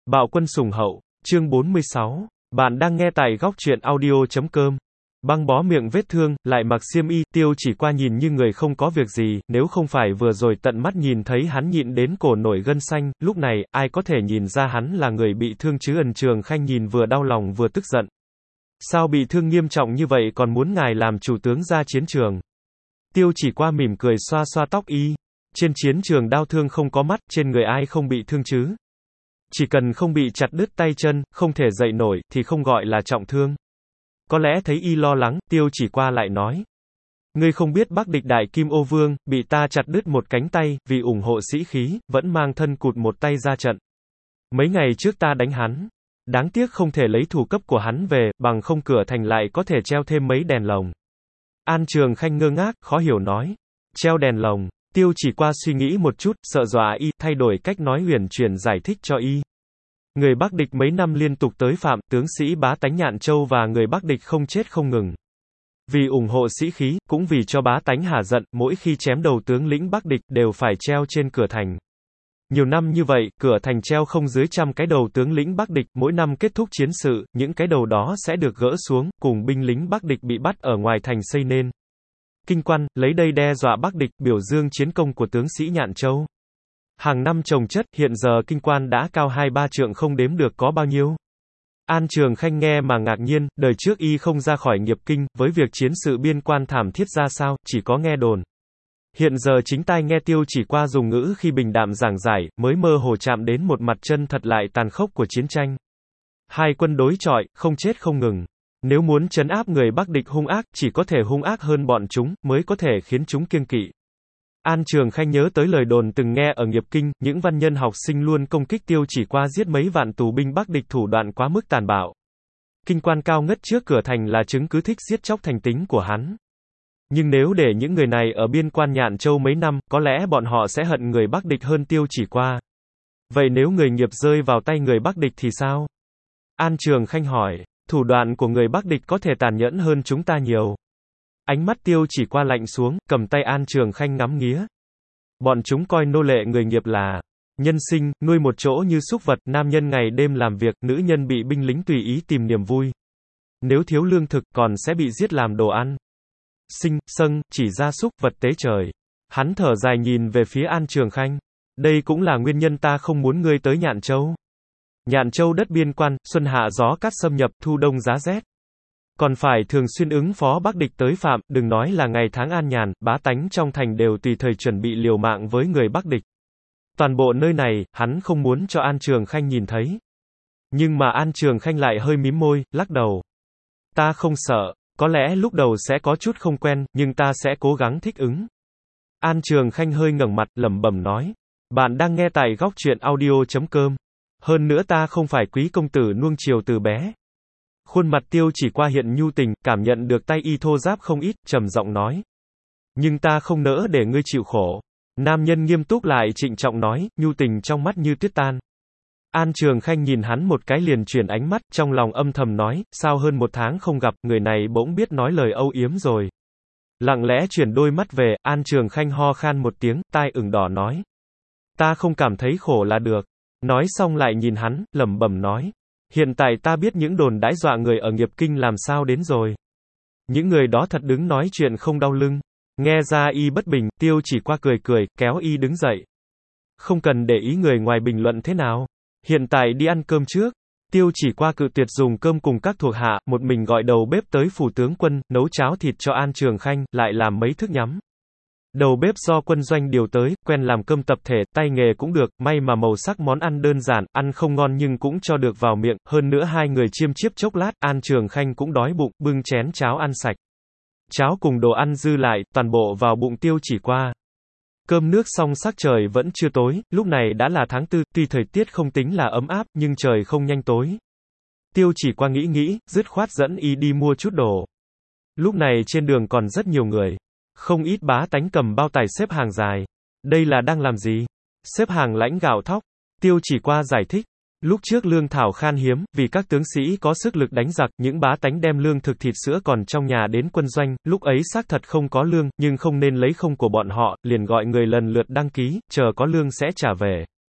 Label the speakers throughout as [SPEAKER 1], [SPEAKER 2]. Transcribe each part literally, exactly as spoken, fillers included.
[SPEAKER 1] Bạo quân sùng hậu, chương bốn mươi sáu. Bạn đang nghe tại góc truyện audio chấm com. Băng bó miệng vết thương, lại mặc xiêm y, Tiêu Chỉ Qua nhìn như người không có việc gì, nếu không phải vừa rồi tận mắt nhìn thấy hắn nhịn đến cổ nổi gân xanh, lúc này, ai có thể nhìn ra hắn là người bị thương chứ? Ân Trường Khanh nhìn vừa đau lòng vừa tức giận. Sao bị thương nghiêm trọng như vậy còn muốn ngài làm chủ tướng ra chiến trường? Tiêu Chỉ Qua mỉm cười xoa xoa tóc y. Trên chiến trường đau thương không có mắt, trên người ai không bị thương chứ? Chỉ cần không bị chặt đứt tay chân, không thể dậy nổi, thì không gọi là trọng thương. Có lẽ thấy y lo lắng, Tiêu Chỉ Qua lại nói. Ngươi không biết Bắc địch đại kim ô vương, bị ta chặt đứt một cánh tay, vì ủng hộ sĩ khí, vẫn mang thân cụt một tay ra trận. Mấy ngày trước ta đánh hắn. Đáng tiếc không thể lấy thủ cấp của hắn về, bằng không cửa thành lại có thể treo thêm mấy đèn lồng. An Trường Khanh ngơ ngác, khó hiểu nói. Treo đèn lồng. Tiêu Chỉ Qua suy nghĩ một chút, sợ dọa y, thay đổi cách nói huyền chuyển giải thích cho y. Người Bắc địch mấy năm liên tục tới phạm, tướng sĩ bá tánh Nhạn Châu và người Bắc địch không chết không ngừng. Vì ủng hộ sĩ khí, cũng vì cho bá tánh hả giận, mỗi khi chém đầu tướng lĩnh Bắc địch, đều phải treo trên cửa thành. Nhiều năm như vậy, cửa thành treo không dưới trăm cái đầu tướng lĩnh Bắc địch, mỗi năm kết thúc chiến sự, những cái đầu đó sẽ được gỡ xuống, cùng binh lính Bắc địch bị bắt ở ngoài thành xây nên kinh quan, lấy đây đe dọa Bắc địch, biểu dương chiến công của tướng sĩ Nhạn Châu. Hàng năm chồng chất, hiện giờ kinh quan đã cao hai ba trượng không đếm được có bao nhiêu. An Trường Khanh nghe mà ngạc nhiên, đời trước y không ra khỏi nghiệp kinh, với việc chiến sự biên quan thảm thiết ra sao, chỉ có nghe đồn. Hiện giờ chính tai nghe Tiêu Chỉ Qua dùng ngữ khi bình đạm giảng giải, mới mơ hồ chạm đến một mặt chân thật lại tàn khốc của chiến tranh. Hai quân đối chọi, không chết không ngừng. Nếu muốn trấn áp người Bắc địch hung ác, chỉ có thể hung ác hơn bọn chúng, mới có thể khiến chúng kiêng kỵ. An Trường Khanh nhớ tới lời đồn từng nghe ở nghiệp kinh, những văn nhân học sinh luôn công kích Tiêu Chỉ Qua giết mấy vạn tù binh Bắc địch thủ đoạn quá mức tàn bạo. Kinh quan cao ngất trước cửa thành là chứng cứ thích giết chóc thành tính của hắn. Nhưng nếu để những người này ở biên quan Nhạn Châu mấy năm, có lẽ bọn họ sẽ hận người Bắc địch hơn Tiêu Chỉ Qua. Vậy nếu người nghiệp rơi vào tay người Bắc địch thì sao? An Trường Khanh hỏi. Thủ đoạn của người Bắc địch có thể tàn nhẫn hơn chúng ta nhiều. Ánh mắt Tiêu Chỉ Qua lạnh xuống, cầm tay An Trường Khanh ngắm nghía. Bọn chúng coi nô lệ người nghiệp là nhân sinh, nuôi một chỗ như súc vật, nam nhân ngày đêm làm việc, nữ nhân bị binh lính tùy ý tìm niềm vui. Nếu thiếu lương thực, còn sẽ bị giết làm đồ ăn. Sinh, sâng, chỉ gia súc, vật tế trời. Hắn thở dài nhìn về phía An Trường Khanh. Đây cũng là nguyên nhân ta không muốn ngươi tới Nhạn Châu. Nhạn Châu đất biên quan, xuân hạ gió cát xâm nhập, thu đông giá rét. Còn phải thường xuyên ứng phó Bắc địch tới phạm, đừng nói là ngày tháng an nhàn, bá tánh trong thành đều tùy thời chuẩn bị liều mạng với người Bắc địch. Toàn bộ nơi này, hắn không muốn cho An Trường Khanh nhìn thấy. Nhưng mà An Trường Khanh lại hơi mím môi, lắc đầu. Ta không sợ, có lẽ lúc đầu sẽ có chút không quen, nhưng ta sẽ cố gắng thích ứng. An Trường Khanh hơi ngẩng mặt, lẩm bẩm nói. Bạn đang nghe tại góc truyện audio chấm com. Hơn nữa ta không phải quý công tử nuông chiều từ bé. Khuôn mặt Tiêu Chỉ Qua hiện nhu tình, cảm nhận được tay y thô ráp không ít, trầm giọng nói. Nhưng ta không nỡ để ngươi chịu khổ. Nam nhân nghiêm túc lại trịnh trọng nói, nhu tình trong mắt như tuyết tan. An Trường Khanh nhìn hắn một cái liền chuyển ánh mắt, trong lòng âm thầm nói, sao hơn một tháng không gặp, người này bỗng biết nói lời âu yếm rồi. Lặng lẽ chuyển đôi mắt về, An Trường Khanh ho khan một tiếng, tai ửng đỏ nói. Ta không cảm thấy khổ là được. Nói xong lại nhìn hắn, lẩm bẩm nói. Hiện tại ta biết những đồn đãi dọa người ở nghiệp kinh làm sao đến rồi. Những người đó thật đứng nói chuyện không đau lưng. Nghe ra y bất bình, Tiêu Chỉ Qua cười cười, kéo y đứng dậy. Không cần để ý người ngoài bình luận thế nào. Hiện tại đi ăn cơm trước. Tiêu Chỉ Qua cự tuyệt dùng cơm cùng các thuộc hạ, một mình gọi đầu bếp tới phủ tướng quân, nấu cháo thịt cho An Trường Khanh, lại làm mấy thức nhắm. Đầu bếp do quân doanh điều tới, quen làm cơm tập thể, tay nghề cũng được, may mà màu sắc món ăn đơn giản, ăn không ngon nhưng cũng cho được vào miệng, hơn nữa hai người chiêm chiếp chốc lát, An Trường Khanh cũng đói bụng, bưng chén cháo ăn sạch. Cháo cùng đồ ăn dư lại, toàn bộ vào bụng Tiêu Chỉ Qua. Cơm nước xong sắc trời vẫn chưa tối, lúc này đã là tháng tư, tuy thời tiết không tính là ấm áp, nhưng trời không nhanh tối. Tiêu Chỉ Qua nghĩ nghĩ, dứt khoát dẫn y đi mua chút đồ. Lúc này trên đường còn rất nhiều người. Không ít bá tánh cầm bao tải xếp hàng dài. Đây là đang làm gì? Xếp hàng lãnh gạo thóc. Tiêu Chỉ Qua giải thích. Lúc trước lương thảo khan hiếm, vì các tướng sĩ có sức lực đánh giặc, những bá tánh đem lương thực thịt sữa còn trong nhà đến quân doanh, lúc ấy xác thật không có lương, nhưng không nên lấy không của bọn họ, liền gọi người lần lượt đăng ký, chờ có lương sẽ trả về.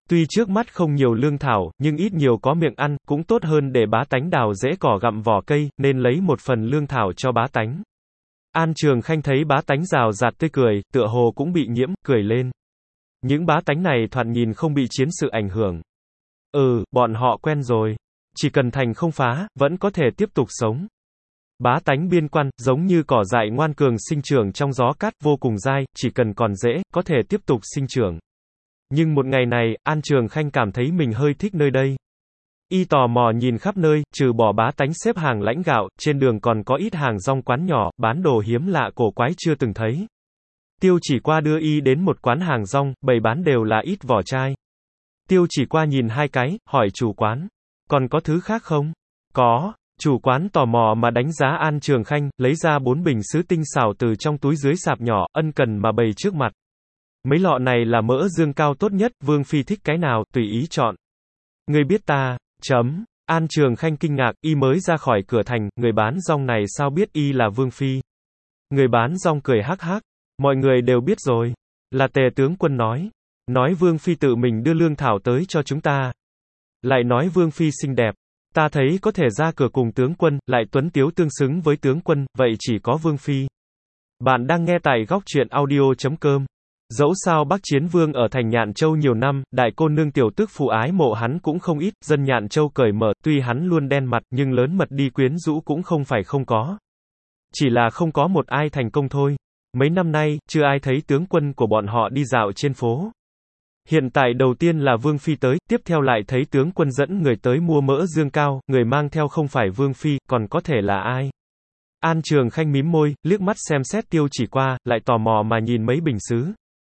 [SPEAKER 1] Tuy trước mắt không nhiều lương thảo, nhưng ít nhiều có miệng ăn, cũng tốt hơn để bá tánh đào rễ cỏ gặm vỏ cây, nên lấy một phần lương thảo cho bá tánh. An Trường Khanh thấy bá tánh rào rạt tươi cười, tựa hồ cũng bị nhiễm, cười lên. Những bá tánh này thoạt nhìn không bị chiến sự ảnh hưởng. Ừ, bọn họ quen rồi. Chỉ cần thành không phá, vẫn có thể tiếp tục sống. Bá tánh biên quan, giống như cỏ dại ngoan cường sinh trưởng trong gió cát, vô cùng dai, chỉ cần còn rễ, có thể tiếp tục sinh trưởng. Nhưng một ngày này, An Trường Khanh cảm thấy mình hơi thích nơi đây. Y tò mò nhìn khắp nơi, trừ bỏ bá tánh xếp hàng lãnh gạo, trên đường còn có ít hàng rong quán nhỏ, bán đồ hiếm lạ cổ quái chưa từng thấy. Tiêu Chỉ Qua đưa Y đến một quán hàng rong, bày bán đều là ít vỏ chai. Tiêu Chỉ Qua nhìn hai cái, hỏi chủ quán, còn có thứ khác không? Có. Chủ quán tò mò mà đánh giá An Trường Khanh, lấy ra bốn bình sứ tinh xảo từ trong túi dưới sạp nhỏ, ân cần mà bày trước mặt. Mấy lọ này là mỡ dương cao tốt nhất, Vương Phi thích cái nào, tùy ý chọn. Ngươi biết ta, chấm. An Trường Khanh kinh ngạc, Y mới ra khỏi cửa thành, người bán rong này sao biết Y là Vương Phi? Người bán rong cười hắc hắc, mọi người đều biết rồi. Là Tề tướng quân nói. Nói Vương Phi tự mình đưa lương thảo tới cho chúng ta. Lại nói Vương Phi xinh đẹp. Ta thấy có thể ra cửa cùng tướng quân, lại tuấn tiếu tương xứng với tướng quân, vậy chỉ có Vương Phi. Bạn đang nghe tại góc truyện audio chấm com. Dẫu sao Bắc Chiến Vương ở thành Nhạn Châu nhiều năm, đại cô nương tiểu tức phụ ái mộ hắn cũng không ít, dân Nhạn Châu cởi mở, tuy hắn luôn đen mặt, nhưng lớn mật đi quyến rũ cũng không phải không có. Chỉ là không có một ai thành công thôi. Mấy năm nay, chưa ai thấy tướng quân của bọn họ đi dạo trên phố. Hiện tại đầu tiên là Vương Phi tới, tiếp theo lại thấy tướng quân dẫn người tới mua mỡ dương cao, người mang theo không phải Vương Phi, còn có thể là ai? An Trường Khanh mím môi, liếc mắt xem xét Tiêu Chỉ Qua, lại tò mò mà nhìn mấy bình sứ.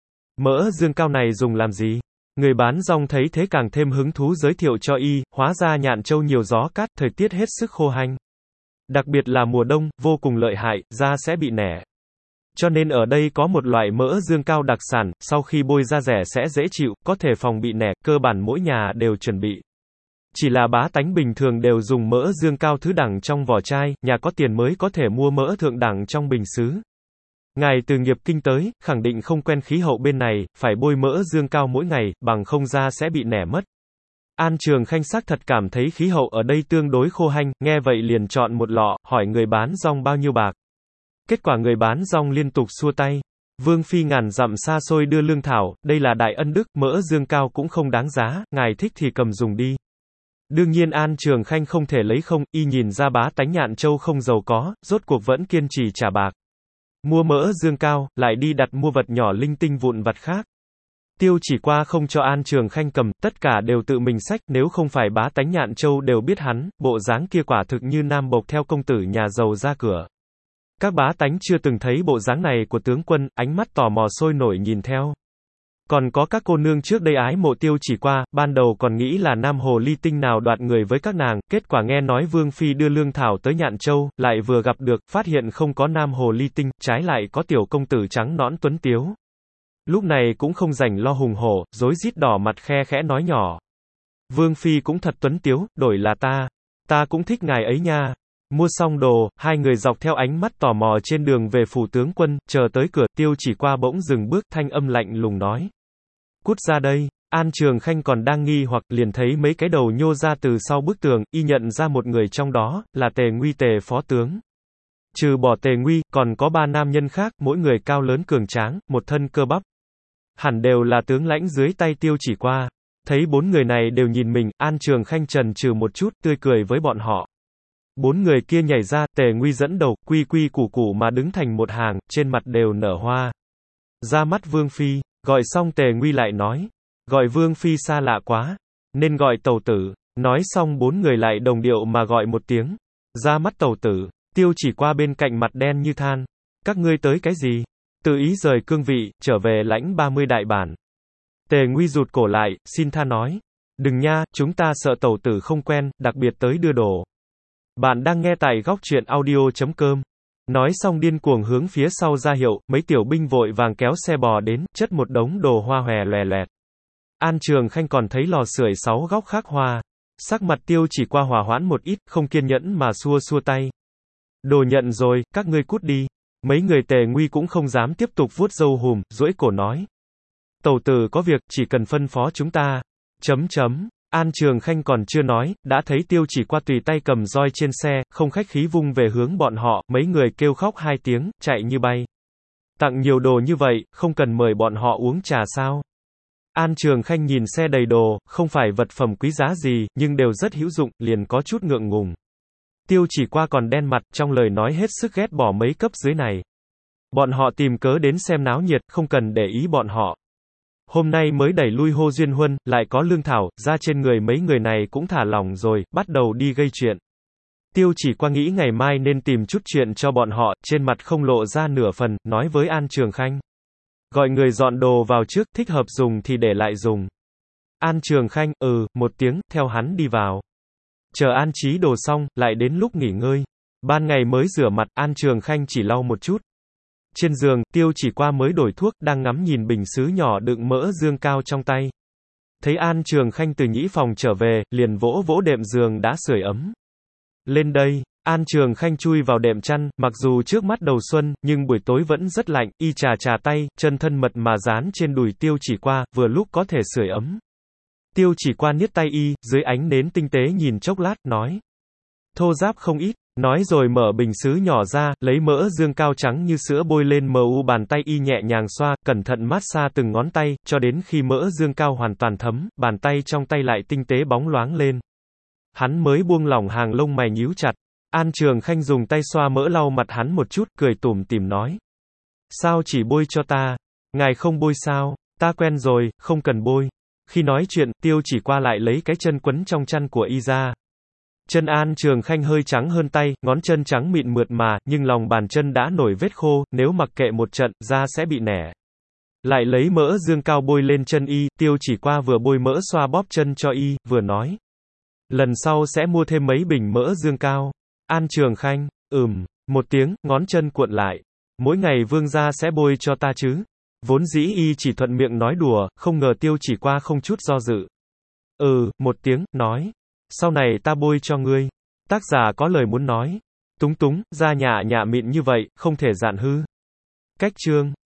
[SPEAKER 1] Mỡ dương cao này dùng làm gì? Người bán rong thấy thế càng thêm hứng thú giới thiệu cho Y, hóa ra Nhạn Châu nhiều gió cát, thời tiết hết sức khô hanh. Đặc biệt là mùa đông, vô cùng lợi hại, da sẽ bị nẻ. Cho nên ở đây có một loại mỡ dương cao đặc sản, sau khi bôi ra rẻ sẽ dễ chịu, có thể phòng bị nẻ, cơ bản mỗi nhà đều chuẩn bị. Chỉ là bá tánh bình thường đều dùng mỡ dương cao thứ đẳng trong vỏ chai, nhà có tiền mới có thể mua mỡ thượng đẳng trong bình sứ. Ngài từ nghiệp kinh tới, khẳng định không quen khí hậu bên này, phải bôi mỡ dương cao mỗi ngày, bằng không da sẽ bị nẻ mất. An Trường Khanh xác thật cảm thấy khí hậu ở đây tương đối khô hanh, nghe vậy liền chọn một lọ, hỏi người bán rong bao nhiêu bạc. Kết quả người bán rong liên tục xua tay. Vương Phi ngàn dặm xa xôi đưa lương thảo, đây là đại ân đức, mỡ dương cao cũng không đáng giá, ngài thích thì cầm dùng đi. Đương nhiên An Trường Khanh không thể lấy không, Y nhìn ra bá tánh Nhạn Châu không giàu có, rốt cuộc vẫn kiên trì trả bạc. Mua mỡ dương cao, lại đi đặt mua vật nhỏ linh tinh vụn vặt khác. Tiêu Chỉ Qua không cho An Trường Khanh cầm, tất cả đều tự mình xách, nếu không phải bá tánh Nhạn Châu đều biết hắn, bộ dáng kia quả thực như nam bộc theo công tử nhà giàu ra cửa. Các bá tánh chưa từng thấy bộ dáng này của tướng quân, ánh mắt tò mò sôi nổi nhìn theo. Còn có các cô nương trước đây ái mộ Tiêu Chỉ Qua, ban đầu còn nghĩ là nam hồ ly tinh nào đoạt người với các nàng, kết quả nghe nói Vương Phi đưa lương thảo tới Nhạn Châu, lại vừa gặp được, phát hiện không có nam hồ ly tinh, trái lại có tiểu công tử trắng nõn tuấn tiếu. Lúc này cũng không rảnh lo hùng hổ, rối rít đỏ mặt khe khẽ nói nhỏ. Vương Phi cũng thật tuấn tiếu, đổi là ta. Ta cũng thích ngài ấy nha. Mua xong đồ, hai người dọc theo ánh mắt tò mò trên đường về phủ tướng quân, chờ tới cửa, Tiêu Chỉ Qua bỗng dừng bước, thanh âm lạnh lùng nói. Cút ra đây. An Trường Khanh còn đang nghi hoặc, liền thấy mấy cái đầu nhô ra từ sau bức tường, Y nhận ra một người trong đó, là Tề Nguy Tề phó tướng. Trừ bỏ Tề Nguy, còn có ba nam nhân khác, mỗi người cao lớn cường tráng, một thân cơ bắp. Hẳn đều là tướng lãnh dưới tay Tiêu Chỉ Qua. Thấy bốn người này đều nhìn mình, An Trường Khanh chần chừ một chút, tươi cười với bọn họ. Bốn người kia nhảy ra, Tề Nguy dẫn đầu, quy quy củ củ mà đứng thành một hàng, trên mặt đều nở hoa. Ra mắt Vương Phi, gọi xong Tề Nguy lại nói. Gọi Vương Phi xa lạ quá, nên gọi tẩu tử. Nói xong bốn người lại đồng điệu mà gọi một tiếng. Ra mắt tẩu tử, Tiêu Chỉ Qua bên cạnh mặt đen như than. Các ngươi tới cái gì? Tự ý rời cương vị, trở về lãnh ba mươi đại bản. Tề Nguy rụt cổ lại, xin tha nói. Đừng nha, chúng ta sợ tẩu tử không quen, đặc biệt tới đưa đồ. Bạn đang nghe tại góc truyện audio chấm com. Nói xong điên cuồng hướng phía sau ra hiệu, mấy tiểu binh vội vàng kéo xe bò đến, chất một đống đồ hoa hòe loè loẹt. An Trường Khanh còn thấy lò sưởi sáu góc khác hoa. Sắc mặt Tiêu Chỉ Qua hòa hoãn một ít, không kiên nhẫn mà xua xua tay. Đồ nhận rồi, các ngươi cút đi. Mấy người Tề Nguy cũng không dám tiếp tục vuốt râu hùm, duỗi cổ nói. Tẩu tử có việc, chỉ cần phân phó chúng ta. Chấm chấm. An Trường Khanh còn chưa nói, đã thấy Tiêu Chỉ Qua tùy tay cầm roi trên xe, không khách khí vung về hướng bọn họ, mấy người kêu khóc hai tiếng, chạy như bay. Tặng nhiều đồ như vậy, không cần mời bọn họ uống trà sao? An Trường Khanh nhìn xe đầy đồ, không phải vật phẩm quý giá gì, nhưng đều rất hữu dụng, liền có chút ngượng ngùng. Tiêu Chỉ Qua còn đen mặt, trong lời nói hết sức ghét bỏ mấy cấp dưới này. Bọn họ tìm cớ đến xem náo nhiệt, không cần để ý bọn họ. Hôm nay mới đẩy lui Hô Duyên Huân, lại có lương thảo, ra trên người mấy người này cũng thả lỏng rồi, bắt đầu đi gây chuyện. Tiêu Chỉ Qua nghĩ ngày mai nên tìm chút chuyện cho bọn họ, trên mặt không lộ ra nửa phần, nói với An Trường Khanh. Gọi người dọn đồ vào trước, thích hợp dùng thì để lại dùng. An Trường Khanh, ừ, một tiếng, theo hắn đi vào. Chờ an trí đồ xong, lại đến lúc nghỉ ngơi. Ban ngày mới rửa mặt, An Trường Khanh chỉ lau một chút. Trên giường, Tiêu Chỉ Qua mới đổi thuốc, đang ngắm nhìn bình sứ nhỏ đựng mỡ dương cao trong tay. Thấy An Trường Khanh từ nhĩ phòng trở về, liền vỗ vỗ đệm giường đã sưởi ấm. Lên đây, An Trường Khanh chui vào đệm chăn, mặc dù trước mắt đầu xuân, nhưng buổi tối vẫn rất lạnh, y trà trà tay, chân thân mật mà dán trên đùi Tiêu Chỉ Qua, vừa lúc có thể sưởi ấm. Tiêu Chỉ Qua niết tay y, dưới ánh nến tinh tế nhìn chốc lát, nói. Thô ráp không ít, nói rồi mở bình sứ nhỏ ra, lấy mỡ dương cao trắng như sữa bôi lên mờ u bàn tay y nhẹ nhàng xoa, cẩn thận massage từng ngón tay, cho đến khi mỡ dương cao hoàn toàn thấm, bàn tay trong tay lại tinh tế bóng loáng lên. Hắn mới buông lỏng hàng lông mày nhíu chặt. An Trường Khanh dùng tay xoa mỡ lau mặt hắn một chút, cười tủm tỉm nói. Sao chỉ bôi cho ta? Ngài không bôi sao? Ta quen rồi, không cần bôi. Khi nói chuyện, Tiêu Chỉ Qua lại lấy cái chân quấn trong chăn của y ra. Chân An Trường Khanh hơi trắng hơn tay, ngón chân trắng mịn mượt mà, nhưng lòng bàn chân đã nổi vết khô, nếu mặc kệ một trận, da sẽ bị nẻ. Lại lấy mỡ dương cao bôi lên chân y, Tiêu Chỉ Qua vừa bôi mỡ xoa bóp chân cho y, vừa nói. Lần sau sẽ mua thêm mấy bình mỡ dương cao. An Trường Khanh, ừm, một tiếng, ngón chân cuộn lại. Mỗi ngày vương gia sẽ bôi cho ta chứ. Vốn dĩ y chỉ thuận miệng nói đùa, không ngờ Tiêu Chỉ Qua không chút do dự. Ừ, một tiếng, nói. Sau này ta bôi cho ngươi. Tác giả có lời muốn nói. Túng túng, da nhạ nhạ mịn như vậy, không thể dạn hư. Cách chương.